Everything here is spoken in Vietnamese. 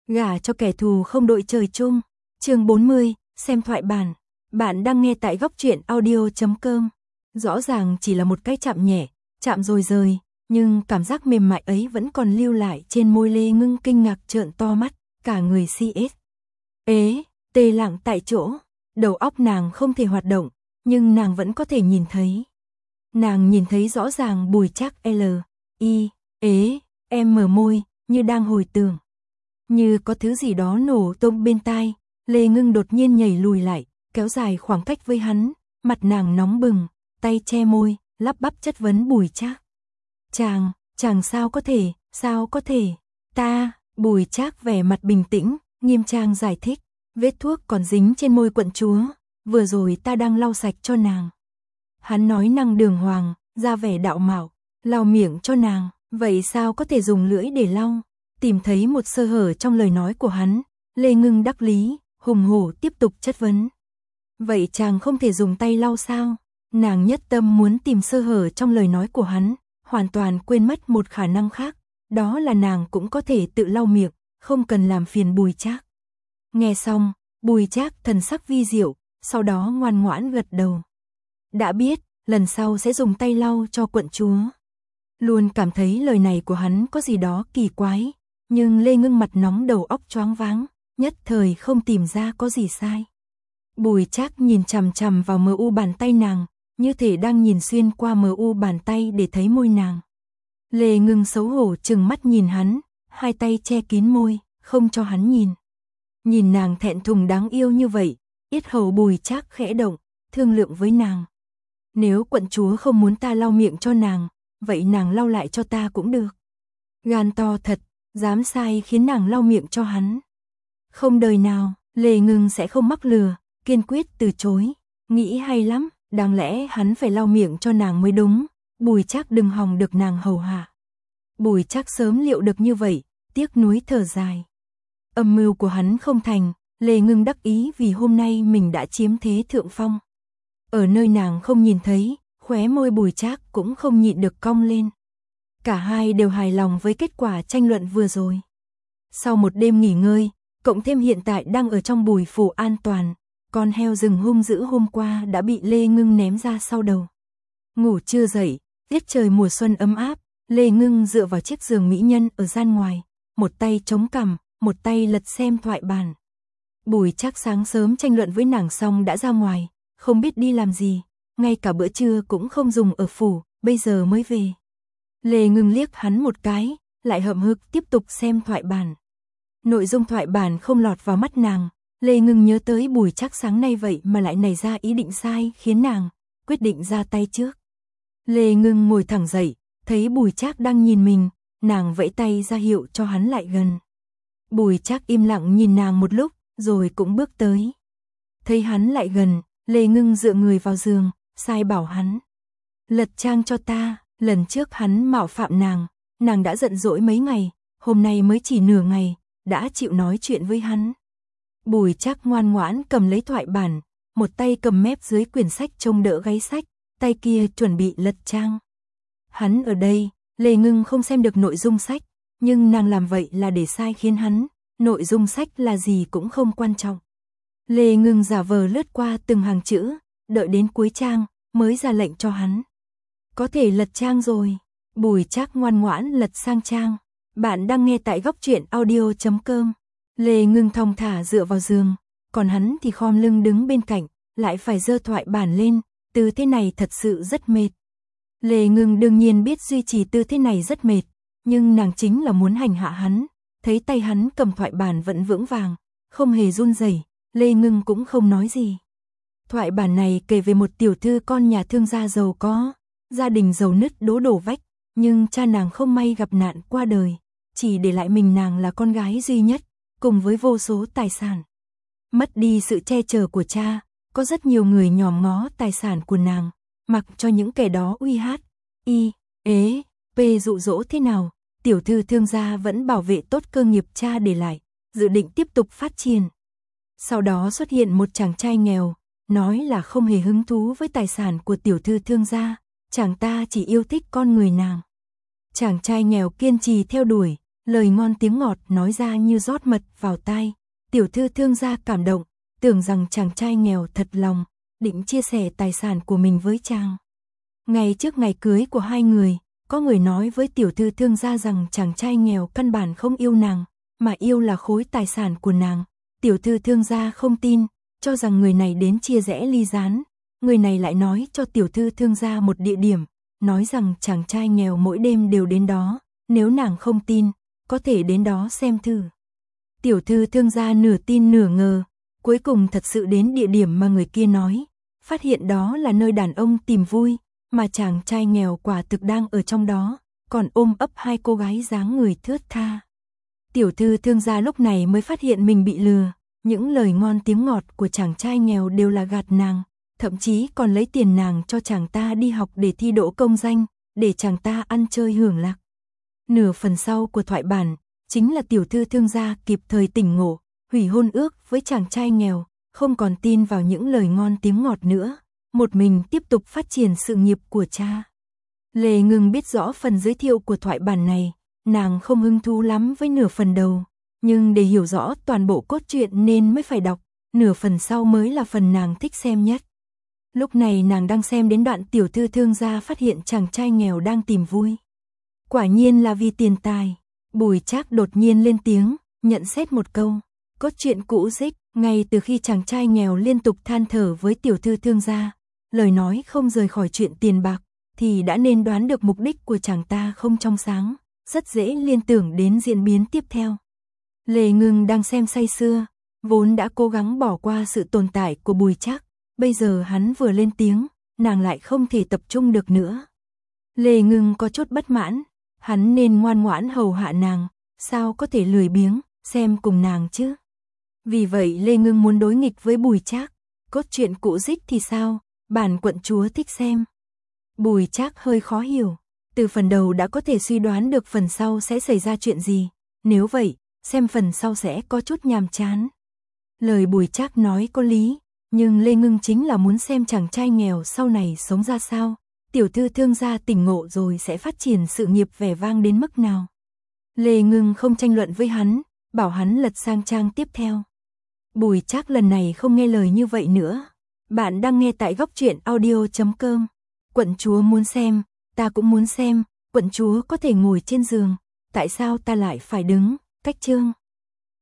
Gả cho kẻ thù không đội trời chung. Chương 40, xem thoại bản. Bạn đang nghe tại góc truyện audio.com. Rõ ràng chỉ là một cái chạm nhẹ, chạm rồi rời, nhưng cảm giác mềm mại ấy vẫn còn lưu lại trên môi Lê Ngưng kinh ngạc trợn to mắt, cả người CS. Tê lặng tại chỗ, đầu óc nàng không thể hoạt động, nhưng nàng vẫn có thể nhìn thấy. Nàng nhìn thấy rõ ràng Bùi Trác mở môi, như đang hồi tưởng. Như có thứ gì đó nổ tung bên tai, Lê Ngưng đột nhiên nhảy lùi lại, kéo dài khoảng cách với hắn, mặt nàng nóng bừng, tay che môi, lắp bắp chất vấn Bùi Trác. Chàng sao có thể, Bùi Trác vẻ mặt bình tĩnh, nghiêm trang giải thích, vết thuốc còn dính trên môi quận chúa, vừa rồi ta đang lau sạch cho nàng. Hắn nói năng đường hoàng, ra vẻ đạo mạo, lau miệng cho nàng, vậy sao có thể dùng lưỡi để lau? Tìm thấy một sơ hở trong lời nói của hắn, Lê Ngưng đắc lý, hùng hổ tiếp tục chất vấn. Vậy chàng không thể dùng tay lau sao? Nàng nhất tâm muốn tìm sơ hở trong lời nói của hắn, hoàn toàn quên mất một khả năng khác, đó là nàng cũng có thể tự lau miệng, không cần làm phiền Bùi Trác. Nghe xong, Bùi Trác thần sắc vi diệu, sau đó ngoan ngoãn gật đầu. Đã biết, lần sau sẽ dùng tay lau cho quận chúa. Luôn cảm thấy lời này của hắn có gì đó kỳ quái, nhưng Lê Ngưng mặt nóng đầu óc choáng váng, nhất thời không tìm ra có gì sai. Bùi Trác nhìn chằm chằm vào mờ u bàn tay nàng, như thể đang nhìn xuyên qua mờ u bàn tay để thấy môi nàng. Lê Ngưng xấu hổ trừng mắt nhìn hắn, hai tay che kín môi, không cho hắn nhìn. Nhìn nàng thẹn thùng đáng yêu như vậy, yết hầu Bùi Trác khẽ động, thương lượng với nàng. Nếu quận chúa không muốn ta lau miệng cho nàng, vậy nàng lau lại cho ta cũng được. Gan to thật, dám sai khiến nàng lau miệng cho hắn. Không đời nào, Lê Ngưng sẽ không mắc lừa, kiên quyết từ chối. Nghĩ hay lắm, đáng lẽ hắn phải lau miệng cho nàng mới đúng, Bùi Trác đừng hòng được nàng hầu hạ. Bùi Trác sớm liệu được như vậy, tiếc nuối thở dài. Âm mưu của hắn không thành, Lê Ngưng đắc ý vì hôm nay mình đã chiếm thế thượng phong. Ở nơi nàng không nhìn thấy, khóe môi Bùi Trác cũng không nhịn được cong lên. Cả hai đều hài lòng với kết quả tranh luận vừa rồi. Sau một đêm nghỉ ngơi, cộng thêm hiện tại đang ở trong Bùi phủ an toàn, con heo rừng hung dữ hôm qua đã bị Lê Ngưng ném ra sau đầu. Ngủ chưa dậy, tiết trời mùa xuân ấm áp, Lê Ngưng dựa vào chiếc giường mỹ nhân ở gian ngoài, một tay chống cằm, một tay lật xem thoại bản. Bùi Trác sáng sớm tranh luận với nàng xong đã ra ngoài, không biết đi làm gì, ngay cả bữa trưa cũng không dùng ở phủ, bây giờ mới về. Lê Ngưng liếc hắn một cái, lại hậm hực tiếp tục xem thoại bản. Nội dung thoại bản không lọt vào mắt nàng, Lê Ngưng nhớ tới Bùi Trác sáng nay vậy mà lại nảy ra ý định sai khiến nàng quyết định ra tay trước. Lê Ngưng ngồi thẳng dậy, thấy Bùi Trác đang nhìn mình, nàng vẫy tay ra hiệu cho hắn lại gần. Bùi Trác im lặng nhìn nàng một lúc, rồi cũng bước tới. Thấy hắn lại gần, Lê Ngưng dựa người vào giường, sai bảo hắn. Lật trang cho ta, lần trước hắn mạo phạm nàng đã giận dỗi mấy ngày, hôm nay mới chỉ nửa ngày, đã chịu nói chuyện với hắn. Bùi Trác ngoan ngoãn cầm lấy thoại bản, một tay cầm mép dưới quyển sách trông đỡ gáy sách, tay kia chuẩn bị lật trang. Hắn ở đây, Lê Ngưng không xem được nội dung sách, nhưng nàng làm vậy là để sai khiến hắn, nội dung sách là gì cũng không quan trọng. Lê Ngưng giả vờ lướt qua từng hàng chữ, đợi đến cuối trang, mới ra lệnh cho hắn. Có thể lật trang rồi. Bùi Trác ngoan ngoãn lật sang trang. Bạn đang nghe tại góc truyện audio.com. Lê Ngưng thong thả dựa vào giường, còn hắn thì khom lưng đứng bên cạnh, lại phải giơ thoại bản lên, tư thế này thật sự rất mệt. Lê Ngưng đương nhiên biết duy trì tư thế này rất mệt, nhưng nàng chính là muốn hành hạ hắn, thấy tay hắn cầm thoại bản vẫn vững vàng, không hề run rẩy, Lê Ngưng cũng không nói gì. Thoại bản này kể về một tiểu thư con nhà thương gia giàu có, gia đình giàu nứt đổ vách, nhưng cha nàng không may gặp nạn qua đời, chỉ để lại mình nàng là con gái duy nhất, cùng với vô số tài sản. Mất đi sự che chở của cha, có rất nhiều người nhòm ngó tài sản của nàng, mặc cho những kẻ đó dụ dỗ thế nào, tiểu thư thương gia vẫn bảo vệ tốt cơ nghiệp cha để lại, dự định tiếp tục phát triển. Sau đó xuất hiện một chàng trai nghèo, nói là không hề hứng thú với tài sản của tiểu thư thương gia, chàng ta chỉ yêu thích con người nàng. Chàng trai nghèo kiên trì theo đuổi, lời ngon tiếng ngọt nói ra như rót mật vào tai. Tiểu thư thương gia cảm động, tưởng rằng chàng trai nghèo thật lòng, định chia sẻ tài sản của mình với chàng. Ngày trước ngày cưới của hai người, có người nói với tiểu thư thương gia rằng chàng trai nghèo căn bản không yêu nàng, mà yêu là khối tài sản của nàng. Tiểu thư thương gia không tin, cho rằng người này đến chia rẽ ly gián. Người này lại nói cho tiểu thư thương gia một địa điểm, nói rằng chàng trai nghèo mỗi đêm đều đến đó, nếu nàng không tin, có thể đến đó xem thử. Tiểu thư thương gia nửa tin nửa ngờ, cuối cùng thật sự đến địa điểm mà người kia nói, phát hiện đó là nơi đàn ông tìm vui, mà chàng trai nghèo quả thực đang ở trong đó, còn ôm ấp hai cô gái dáng người thướt tha. Tiểu thư thương gia lúc này mới phát hiện mình bị lừa, những lời ngon tiếng ngọt của chàng trai nghèo đều là gạt nàng, thậm chí còn lấy tiền nàng cho chàng ta đi học để thi đỗ công danh, để chàng ta ăn chơi hưởng lạc. Nửa phần sau của thoại bản, chính là tiểu thư thương gia kịp thời tỉnh ngộ, hủy hôn ước với chàng trai nghèo, không còn tin vào những lời ngon tiếng ngọt nữa, một mình tiếp tục phát triển sự nghiệp của cha. Lê Ngưng biết rõ phần giới thiệu của thoại bản này, nàng không hứng thú lắm với nửa phần đầu, nhưng để hiểu rõ toàn bộ cốt truyện nên mới phải đọc, nửa phần sau mới là phần nàng thích xem nhất. Lúc này nàng đang xem đến đoạn tiểu thư thương gia phát hiện chàng trai nghèo đang tìm vui. Quả nhiên là vì tiền tài. Bùi Trác đột nhiên lên tiếng, nhận xét một câu. Cốt truyện cũ dích, ngay từ khi chàng trai nghèo liên tục than thở với tiểu thư thương gia, lời nói không rời khỏi chuyện tiền bạc, thì đã nên đoán được mục đích của chàng ta không trong sáng, rất dễ liên tưởng đến diễn biến tiếp theo. Lê Ngưng đang xem say sưa, vốn đã cố gắng bỏ qua sự tồn tại của Bùi Trác, bây giờ hắn vừa lên tiếng, nàng lại không thể tập trung được nữa. Lê Ngưng có chút bất mãn, hắn nên ngoan ngoãn hầu hạ nàng, sao có thể lười biếng, xem cùng nàng chứ. Vì vậy Lê Ngưng muốn đối nghịch với Bùi Trác, cốt truyện cũ dích thì sao, bản quận chúa thích xem. Bùi Trác hơi khó hiểu, từ phần đầu đã có thể suy đoán được phần sau sẽ xảy ra chuyện gì, nếu vậy, xem phần sau sẽ có chút nhàm chán. Lời Bùi Trác nói có lý, nhưng Lê Ngưng chính là muốn xem chàng trai nghèo sau này sống ra sao, tiểu thư thương gia tỉnh ngộ rồi sẽ phát triển sự nghiệp vẻ vang đến mức nào. Lê Ngưng không tranh luận với hắn, bảo hắn lật sang trang tiếp theo. Bùi Trác lần này không nghe lời như vậy nữa. Bạn đang nghe tại Góc Truyện Audio.com. Quận chúa muốn xem, ta cũng muốn xem, quận chúa có thể ngồi trên giường, tại sao ta lại phải đứng, cách chương.